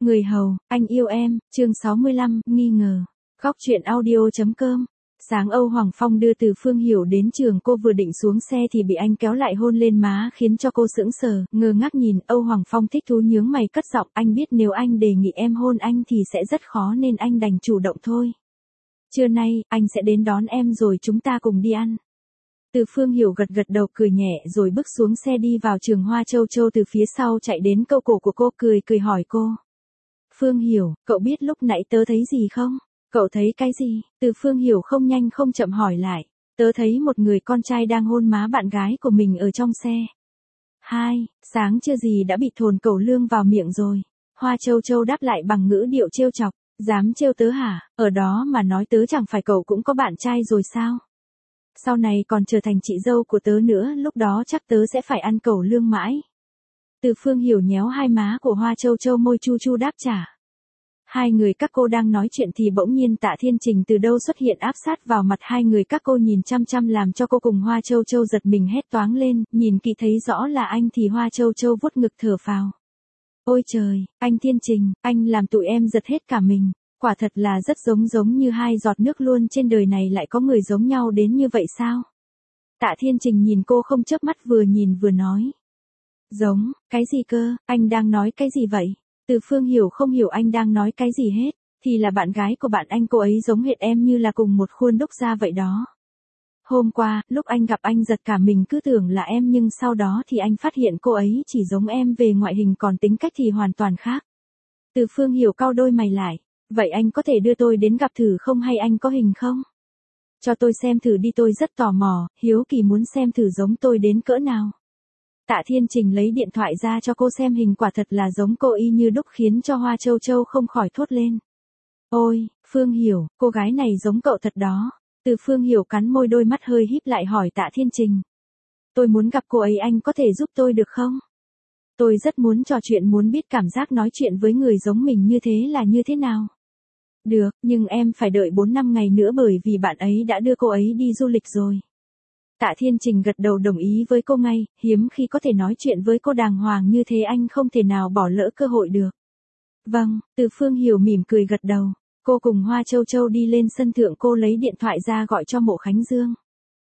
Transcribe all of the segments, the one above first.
Người hầu, anh yêu em, chương 65, nghi ngờ. Góc truyện audio.com. Sáng Âu Hoàng Phong đưa Từ Phương Hiểu đến trường, cô vừa định xuống xe thì bị anh kéo lại hôn lên má khiến cho cô sững sờ, ngơ ngác nhìn. Âu Hoàng Phong thích thú nhướng mày cất giọng, anh biết nếu anh đề nghị em hôn anh thì sẽ rất khó nên anh đành chủ động thôi. Trưa nay, anh sẽ đến đón em rồi chúng ta cùng đi ăn. Từ Phương Hiểu gật gật đầu cười nhẹ rồi bước xuống xe đi vào trường. Hoa Châu Châu từ phía sau chạy đến câu cổ của cô, cười hỏi cô. Phương Hiểu, cậu biết lúc nãy tớ thấy gì không? Cậu thấy cái gì? Từ Phương Hiểu không nhanh không chậm hỏi lại. Tớ thấy một người con trai đang hôn má bạn gái của mình ở trong xe. Sáng chưa gì đã bị thồn cẩu lương vào miệng rồi. Hoa Châu Châu đáp lại bằng ngữ điệu trêu chọc. Dám trêu tớ hả? Ở đó mà nói tớ chẳng phải cậu cũng có bạn trai rồi sao? Sau này còn trở thành chị dâu của tớ nữa, lúc đó chắc tớ sẽ phải ăn cẩu lương mãi. Từ Phương Hiểu nhéo hai má của Hoa Châu Châu, môi chu chu đáp trả. Hai người các cô đang nói chuyện thì bỗng nhiên Tạ Thiên Trình từ đâu xuất hiện áp sát vào mặt hai người các cô, nhìn chăm chăm làm cho cô cùng Hoa Châu Châu giật mình hét toáng lên, nhìn kỹ thấy rõ là anh thì Hoa Châu Châu vuốt ngực thở phào. Ôi trời, anh Thiên Trình, anh làm tụi em giật hết cả mình, quả thật là rất giống như hai giọt nước luôn, trên đời này lại có người giống nhau đến như vậy sao? Tạ Thiên Trình nhìn cô không chớp mắt, vừa nhìn vừa nói. Giống, cái gì cơ, anh đang nói cái gì vậy? Từ Phương Hiểu không hiểu anh đang nói cái gì hết, thì là bạn gái của bạn anh, cô ấy giống hệt em như là cùng một khuôn đúc ra vậy đó. Hôm qua, lúc anh gặp anh giật cả mình cứ tưởng là em, nhưng sau đó thì anh phát hiện cô ấy chỉ giống em về ngoại hình, còn tính cách thì hoàn toàn khác. Từ Phương Hiểu cau đôi mày lại, vậy anh có thể đưa tôi đến gặp thử không, hay anh có hình không? Cho tôi xem thử đi, tôi rất tò mò, hiếu kỳ muốn xem thử giống tôi đến cỡ nào. Tạ Thiên Trình lấy điện thoại ra cho cô xem hình, quả thật là giống cô y như đúc, khiến cho Hoa Châu Châu không khỏi thốt lên. Ôi, Phương Hiểu, cô gái này giống cậu thật đó. Từ Phương Hiểu cắn môi, đôi mắt hơi híp lại hỏi Tạ Thiên Trình. Tôi muốn gặp cô ấy, anh có thể giúp tôi được không? Tôi rất muốn trò chuyện, muốn biết cảm giác nói chuyện với người giống mình như thế là như thế nào. Được, nhưng em phải đợi 4-5 ngày nữa bởi vì bạn ấy đã đưa cô ấy đi du lịch rồi. Tạ Thiên Trình gật đầu đồng ý với cô ngay, hiếm khi có thể nói chuyện với cô đàng hoàng như thế, anh không thể nào bỏ lỡ cơ hội được. Vâng, Từ Phương Hiểu mỉm cười gật đầu. Cô cùng Hoa Châu Châu đi lên sân thượng, cô lấy điện thoại ra gọi cho Mộ Khánh Dương.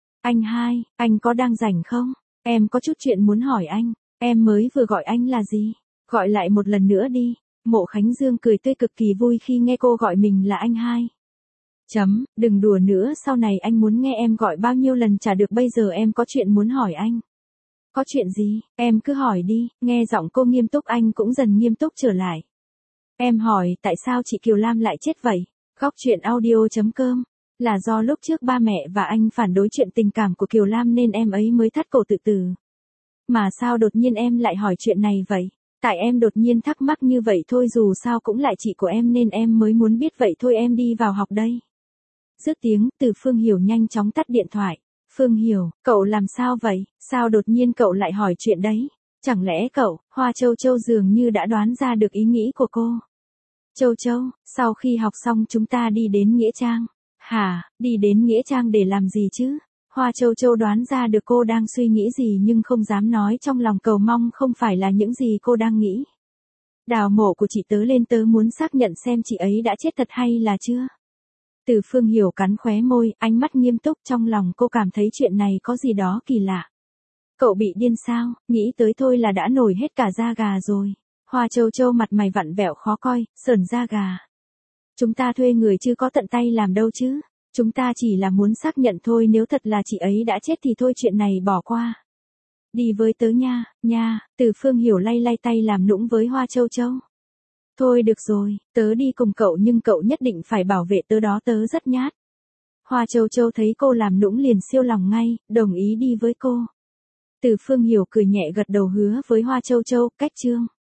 Anh có đang rảnh không? Em có chút chuyện muốn hỏi anh. Em mới vừa gọi anh là gì? Gọi lại một lần nữa đi. Mộ Khánh Dương cười tươi, cực kỳ vui khi nghe cô gọi mình là anh hai. Đừng đùa nữa, sau này anh muốn nghe em gọi bao nhiêu lần chả được, bây giờ em có chuyện muốn hỏi anh. Có chuyện gì, em cứ hỏi đi. Nghe giọng cô nghiêm túc, anh cũng dần nghiêm túc trở lại. Em hỏi tại sao chị Kiều Lam lại chết vậy? Góc truyện audio.com. Là do lúc trước ba mẹ và anh phản đối chuyện tình cảm của Kiều Lam nên em ấy mới thắt cổ tự tử. Mà sao đột nhiên em lại hỏi chuyện này vậy? Tại em đột nhiên thắc mắc như vậy thôi, dù sao cũng lại chị của em nên em mới muốn biết vậy thôi, em đi vào học đây. Dứt tiếng, Từ Phương Hiểu nhanh chóng tắt điện thoại. Phương Hiểu, cậu làm sao vậy? Sao đột nhiên cậu lại hỏi chuyện đấy? Chẳng lẽ cậu? Hoa Châu Châu dường như đã đoán ra được ý nghĩ của cô. Châu Châu, sau khi học xong chúng ta đi đến Nghĩa Trang. Hả, đi đến Nghĩa Trang để làm gì chứ? Hoa Châu Châu đoán ra được cô đang suy nghĩ gì nhưng không dám nói trong lòng, cầu mong không phải là những gì cô đang nghĩ. Đào mộ của chị tớ lên, tớ muốn xác nhận xem chị ấy đã chết thật hay là chưa. Từ Phương Hiểu cắn khóe môi, ánh mắt nghiêm túc, trong lòng cô cảm thấy chuyện này có gì đó kỳ lạ. Cậu bị điên sao? Nghĩ tới thôi là đã nổi hết cả da gà rồi. Hoa Châu Châu mặt mày vặn vẹo khó coi, sởn da gà. Chúng ta thuê người chứ có tận tay làm đâu chứ. Chúng ta chỉ là muốn xác nhận thôi, nếu thật là chị ấy đã chết thì thôi, chuyện này bỏ qua. Đi với tớ nha. Từ Phương Hiểu lay lay tay làm nũng với Hoa Châu Châu. Thôi được rồi, tớ đi cùng cậu nhưng cậu nhất định phải bảo vệ tớ đó, tớ rất nhát. Hoa Châu Châu thấy cô làm nũng liền siêu lòng ngay, đồng ý đi với cô. Từ Phương Hiểu cười nhẹ gật đầu hứa với Hoa Châu Châu, cách chương.